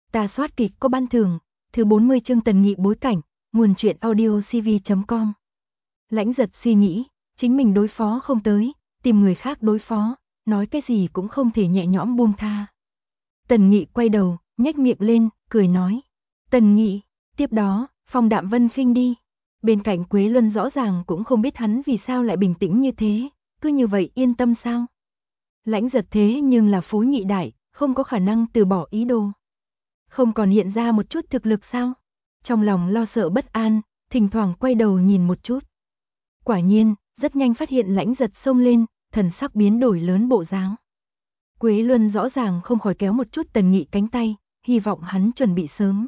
Ta soát kịch có ban thưởng, thứ 40 chương Tần Nghị bối cảnh, nguồn truyện audio cv.com. Lãnh Giật suy nghĩ, chính mình đối phó không tới, tìm người khác đối phó, nói cái gì cũng không thể nhẹ nhõm buông tha. Tần Nghị quay đầu, nhếch miệng lên, cười nói. Tần Nghị, tiếp đó, Phong Đạm Vân khinh đi. Bên cạnh Quế Luân rõ ràng cũng không biết hắn vì sao lại bình tĩnh như thế, cứ như vậy yên tâm sao? Lãnh Giật thế nhưng là phú nhị đại, không có khả năng từ bỏ ý đồ. Không còn hiện ra một chút thực lực sao? Trong lòng lo sợ bất an, thỉnh thoảng quay đầu nhìn một chút. Quả nhiên, rất nhanh phát hiện Lãnh Giật xông lên, thần sắc biến đổi lớn bộ dáng. Quế Luân rõ ràng không khỏi kéo một chút Tần Nghị cánh tay, hy vọng hắn chuẩn bị sớm.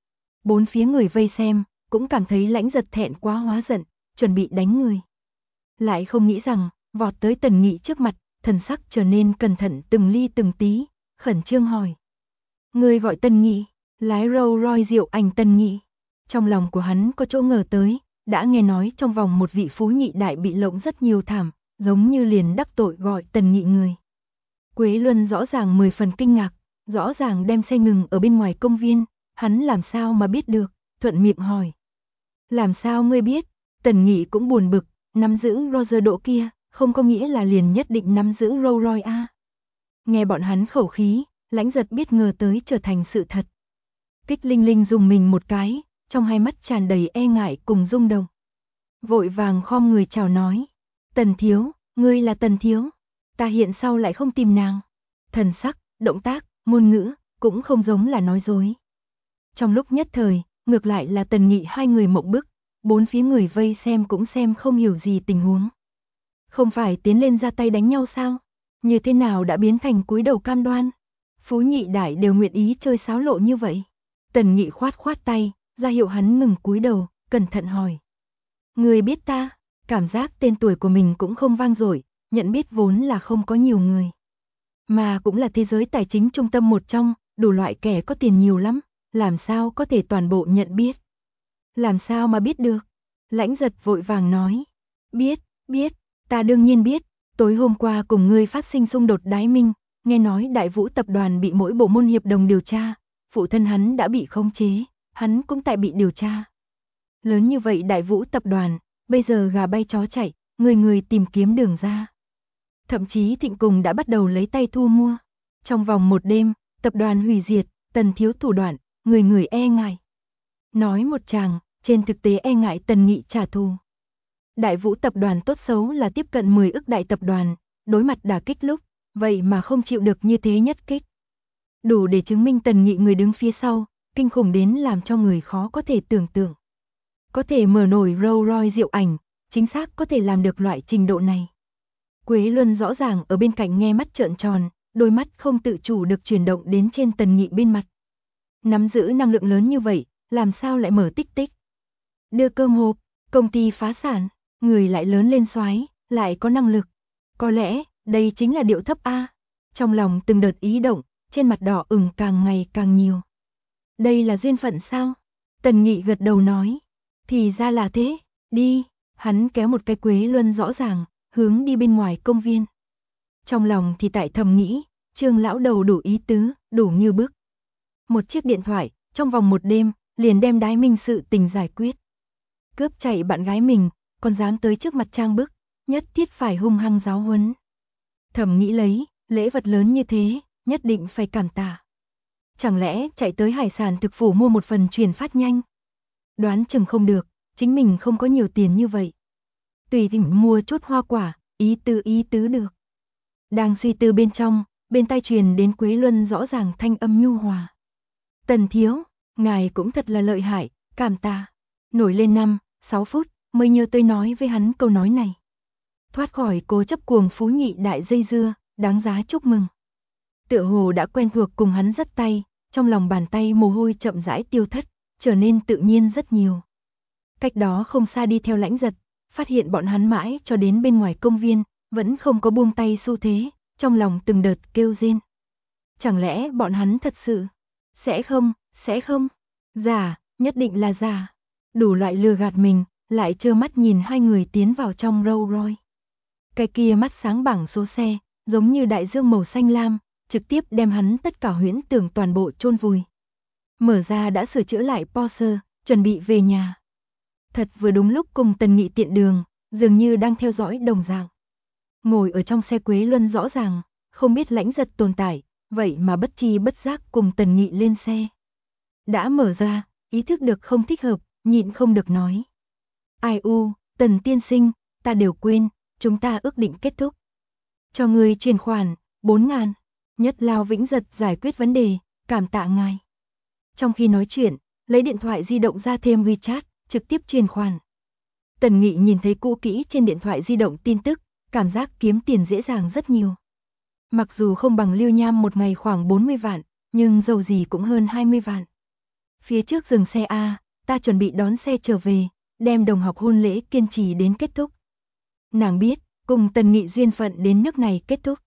Bốn phía người vây xem, cũng cảm thấy Lãnh Giật thẹn quá hóa giận, chuẩn bị đánh người. Lại không nghĩ rằng, vọt tới Tần Nghị trước mặt, thần sắc trở nên cẩn thận từng ly từng tí, khẩn trương hỏi. Người gọi Tần Nghị, lái Rolls Royce Diệu Ảnh Tần Nghị. Trong lòng của hắn có chỗ ngờ tới, đã nghe nói trong vòng một vị phú nhị đại bị lộng rất nhiều thảm, giống như liền đắc tội gọi Tần Nghị người. Quế Luân rõ ràng 10 phần kinh ngạc, rõ ràng đem xe ngừng ở bên ngoài công viên, hắn làm sao mà biết được, thuận miệng hỏi. Làm sao ngươi biết? Tần Nghị cũng buồn bực, nắm giữ Roger độ kia, không có nghĩa là liền nhất định nắm giữ Rolls Royce a. Nghe bọn hắn khẩu khí, Lãnh Giật biết ngờ tới trở thành sự thật. Kích Linh Linh dùng mình một cái, trong hai mắt tràn đầy e ngại cùng rung động. Vội vàng khom người chào nói. Tần thiếu, ngươi là Tần thiếu. Ta hiện sau lại không tìm nàng. Thần sắc, động tác, ngôn ngữ, cũng không giống là nói dối. Trong lúc nhất thời, ngược lại là Tần Nghị hai người mộng bức, bốn phía người vây xem cũng xem không hiểu gì tình huống. Không phải tiến lên ra tay đánh nhau sao? Như thế nào đã biến thành cúi đầu cam đoan? Phú nhị đại đều nguyện ý chơi xáo lộ như vậy. Tần Nghị khoát khoát tay, ra hiệu hắn ngừng cúi đầu, cẩn thận hỏi. Người biết ta? Cảm giác tên tuổi của mình cũng không vang dội, nhận biết vốn là không có nhiều người. Mà cũng là thế giới tài chính trung tâm một trong, đủ loại kẻ có tiền nhiều lắm, làm sao có thể toàn bộ nhận biết. Làm sao mà biết được? Lãnh Giật vội vàng nói. Biết, ta đương nhiên biết, tối hôm qua cùng ngươi phát sinh xung đột đái minh, nghe nói Đại Vũ tập đoàn bị mỗi bộ môn hiệp đồng điều tra, phụ thân hắn đã bị khống chế, hắn cũng tại bị điều tra. Lớn như vậy Đại Vũ tập đoàn, bây giờ gà bay chó chạy, người tìm kiếm đường ra. Thậm chí Thịnh Cùng đã bắt đầu lấy tay thu mua. Trong vòng một đêm, tập đoàn hủy diệt, Tần thiếu thủ đoạn, người e ngại. Nói một chàng, trên thực tế e ngại Tần Nghị trả thù. Đại Vũ tập đoàn tốt xấu là tiếp cận 10 ức đại tập đoàn, đối mặt đả kích lúc, vậy mà không chịu được như thế nhất kích. Đủ để chứng minh Tần Nghị người đứng phía sau, kinh khủng đến làm cho người khó có thể tưởng tượng. Có thể mở nổi Rolls Royce Diệu Ảnh, chính xác có thể làm được loại trình độ này. Quế Luân rõ ràng ở bên cạnh nghe mắt trợn tròn, đôi mắt không tự chủ được chuyển động đến trên Tần Nghị bên mặt. Nắm giữ năng lượng lớn như vậy, làm sao lại mở tích tích? Đưa cơm hộp, công ty phá sản, người lại lớn lên soái, lại có năng lực. Có lẽ, đây chính là điệu thấp A. Trong lòng từng đợt ý động, trên mặt đỏ ửng càng ngày càng nhiều. Đây là duyên phận sao? Tần Nghị gật đầu nói. Thì ra là thế, đi. Hắn kéo một cái Quế Luân rõ ràng, hướng đi bên ngoài công viên. Trong lòng thì tại thầm nghĩ, Trương lão đầu đủ ý tứ, đủ như bức. Một chiếc điện thoại, trong vòng một đêm, liền đem đái minh sự tình giải quyết. Cướp chạy bạn gái mình, còn dám tới trước mặt trang bức, nhất thiết phải hung hăng giáo huấn. Thầm nghĩ lấy, lễ vật lớn như thế, nhất định phải cảm tạ. Chẳng lẽ chạy tới hải sản thực phủ mua một phần chuyển phát nhanh? Đoán chừng không được, chính mình không có nhiều tiền như vậy. Tùy thỉnh mua chút hoa quả, ý tứ được. Đang suy tư bên trong, bên tai truyền đến Quế Luân rõ ràng thanh âm nhu hòa. Tần thiếu, ngài cũng thật là lợi hại, cảm tạ. Nổi lên 5-6 phút, mới nhớ tới nói với hắn câu nói này. Thoát khỏi cố chấp cuồng phú nhị đại dây dưa, đáng giá chúc mừng. Tựa hồ đã quen thuộc cùng hắn dắt tay, trong lòng bàn tay mồ hôi chậm rãi tiêu thất, trở nên tự nhiên rất nhiều. Cách đó không xa đi theo Lãnh Giật, phát hiện bọn hắn mãi cho đến bên ngoài công viên, vẫn không có buông tay xu thế, trong lòng từng đợt kêu rên. Chẳng lẽ bọn hắn thật sự? Sẽ không. Giả, nhất định là giả. Đủ loại lừa gạt mình, lại trơ mắt nhìn hai người tiến vào trong Rolls Royce. Cái kia mắt sáng bảng số xe, giống như đại dương màu xanh lam, trực tiếp đem hắn tất cả huyễn tưởng toàn bộ chôn vùi. Mở ra đã sửa chữa lại Porsche, chuẩn bị về nhà. Thật vừa đúng lúc cùng Tần Nghị tiện đường, dường như đang theo dõi đồng dạng. Ngồi ở trong xe Quế Luân rõ ràng, không biết Lãnh Giật tồn tại, vậy mà bất chi bất giác cùng Tần Nghị lên xe. Đã mở ra, ý thức được không thích hợp, nhịn không được nói. Ai u, Tần tiên sinh, ta đều quên, chúng ta ước định kết thúc. Cho người chuyển khoản, 4.000, Nhất Lao Vĩnh Giật giải quyết vấn đề, cảm tạ ngài. Trong khi nói chuyện, lấy điện thoại di động ra thêm WeChat, trực tiếp chuyển khoản. Tần Nghị nhìn thấy cũ kỹ trên điện thoại di động tin tức, cảm giác kiếm tiền dễ dàng rất nhiều. Mặc dù không bằng Lưu Nham một ngày khoảng 40 vạn, nhưng dầu gì cũng hơn 20 vạn. Phía trước dừng xe A, ta chuẩn bị đón xe trở về, đem đồng học hôn lễ kiên trì đến kết thúc. Nàng biết, cùng Tần Nghị duyên phận đến nước này kết thúc.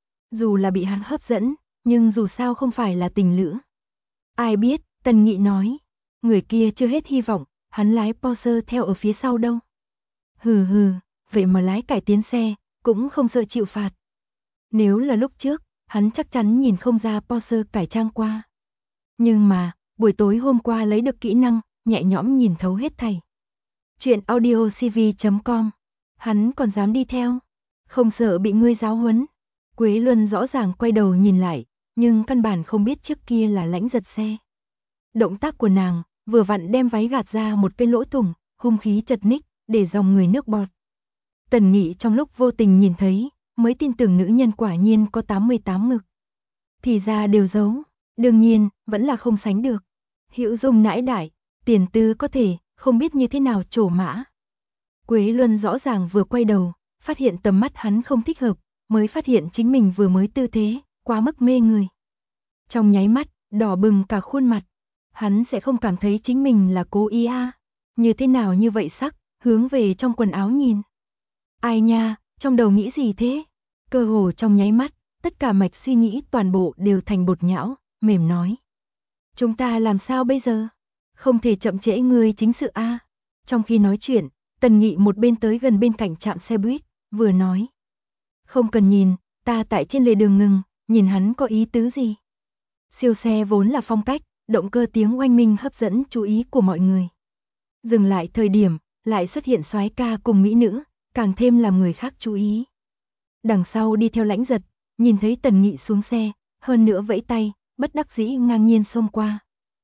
Dù là bị hắn hấp dẫn, nhưng dù sao không phải là tình lữ. Ai biết, Tần Nghị nói, người kia chưa hết hy vọng, hắn lái Porsche theo ở phía sau đâu. Hừ hừ, vậy mà lái cải tiến xe, cũng không sợ chịu phạt. Nếu là lúc trước, hắn chắc chắn nhìn không ra Porsche cải trang qua. Nhưng mà, buổi tối hôm qua lấy được kỹ năng, nhẹ nhõm nhìn thấu hết thảy. Chuyện audiocv.com, hắn còn dám đi theo, không sợ bị ngươi giáo huấn. Quế Luân rõ ràng quay đầu nhìn lại, nhưng căn bản không biết trước kia là Lãnh Giật xe. Động tác của nàng, vừa vặn đem váy gạt ra một cái lỗ thủng, hung khí chật ních, để dòng người nước bọt. Tần Nghị trong lúc vô tình nhìn thấy, mới tin tưởng nữ nhân quả nhiên có 88 ngực. Thì ra đều giấu, đương nhiên, vẫn là không sánh được. Hữu dung nãi đại, tiền tư có thể, không biết như thế nào trổ mã. Quế Luân rõ ràng vừa quay đầu, phát hiện tầm mắt hắn không thích hợp, mới phát hiện chính mình vừa mới tư thế, quá mức mê người. Trong nháy mắt, đỏ bừng cả khuôn mặt, hắn sẽ không cảm thấy chính mình là cố ý à. Như thế nào như vậy sắc, hướng về trong quần áo nhìn. Ai nha, trong đầu nghĩ gì thế? Cơ hồ trong nháy mắt, tất cả mạch suy nghĩ toàn bộ đều thành bột nhão, mềm nói. Chúng ta làm sao bây giờ? Không thể chậm trễ người chính sự a. Trong khi nói chuyện, Tần Nghị một bên tới gần bên cạnh trạm xe buýt, vừa nói. Không cần nhìn, ta tại trên lề đường ngừng, nhìn hắn có ý tứ gì. Siêu xe vốn là phong cách, động cơ tiếng oanh minh hấp dẫn chú ý của mọi người. Dừng lại thời điểm, lại xuất hiện soái ca cùng mỹ nữ, càng thêm làm người khác chú ý. Đằng sau đi theo Lãnh Giật, nhìn thấy Tần Nghị xuống xe, hơn nữa vẫy tay, bất đắc dĩ ngang nhiên xông qua.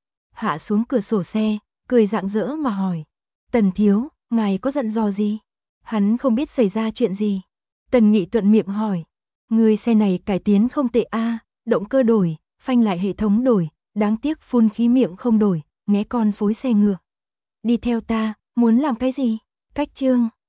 Hạ xuống cửa sổ xe, cười rạng rỡ mà hỏi. Tần thiếu, ngài có giận dò gì? Hắn không biết xảy ra chuyện gì. Tần Nghị thuận miệng hỏi. Người xe này cải tiến không tệ a, động cơ đổi, phanh lại hệ thống đổi, đáng tiếc phun khí miệng không đổi, nghé con phối xe ngựa. Đi theo ta, muốn làm cái gì? Cách chương.